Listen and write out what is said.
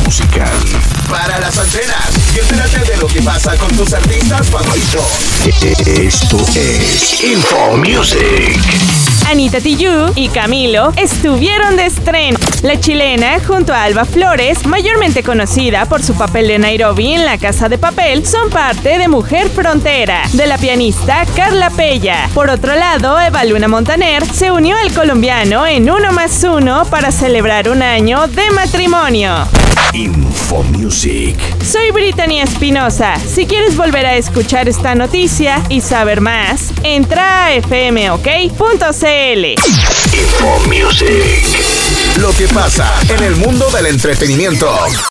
musical. Para las antenas y entérate de lo que pasa con tus artistas favoritos. Esto es Info Music. Anita Tijoux y Camilo estuvieron de estreno. La chilena, junto a Alba Flores, mayormente conocida por su papel de Nairobi en La Casa de Papel, son parte de Mujer Frontera, de la pianista Carla Pella. Por otro lado, Eva Luna Montaner se unió al colombiano en 1+1 para celebrar un año de matrimonio. Info Music. Soy Brittany Espinosa. Si quieres volver a escuchar esta noticia y saber más, entra a fmok.cl. Info Music. Lo que pasa en el mundo del entretenimiento.